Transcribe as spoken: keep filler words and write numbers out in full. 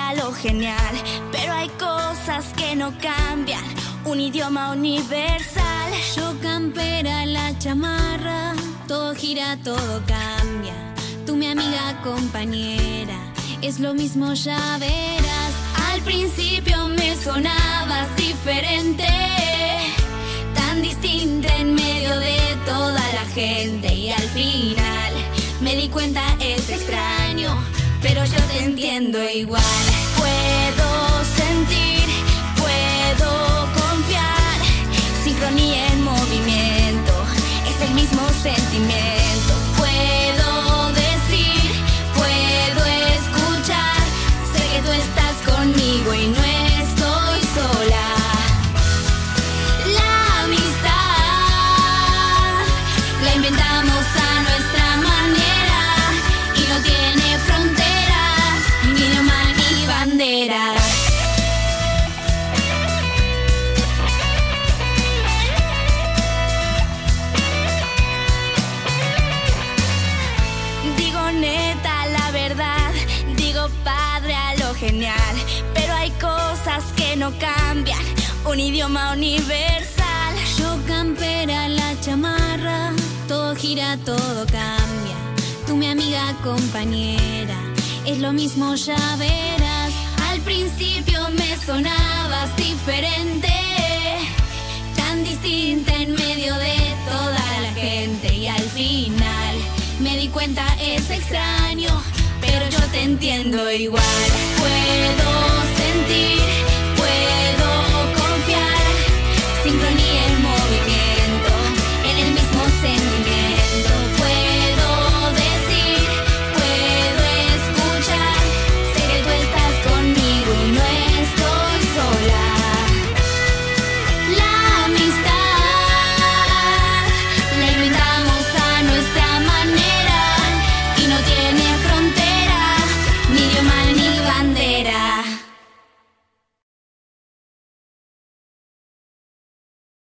a lo genial, pero hay cosas que no cambian. Un idioma universal. Yo campera, la chamarra, todo gira, todo cambia. Tú mi amiga compañera, es lo mismo, ya verás. Al principio me sonabas diferente, tan distinta en medio de toda la gente. Y al final me di cuenta es extraño, pero yo te entiendo igual. Puedo sentir, puedo confiar, sincronía en movimiento, es el mismo sentimiento. Puedo decir, puedo escuchar, sé que tú estás conmigo y no estoy sola. La amistad la inventamos a nuestra manera y no tiene fronteras, ni idioma ni banderas. Digo neta la verdad, digo padre a lo genial, pero hay cosas que no cambian. Un idioma universal. Yo campera, la chamarra, todo gira, todo cambia. Tú mi amiga compañera, es lo mismo, ya verás. Al principio me sonabas diferente, tan distinta en medio de toda la gente. Y al final me di cuenta es extraño, pero yo te entiendo igual. Pues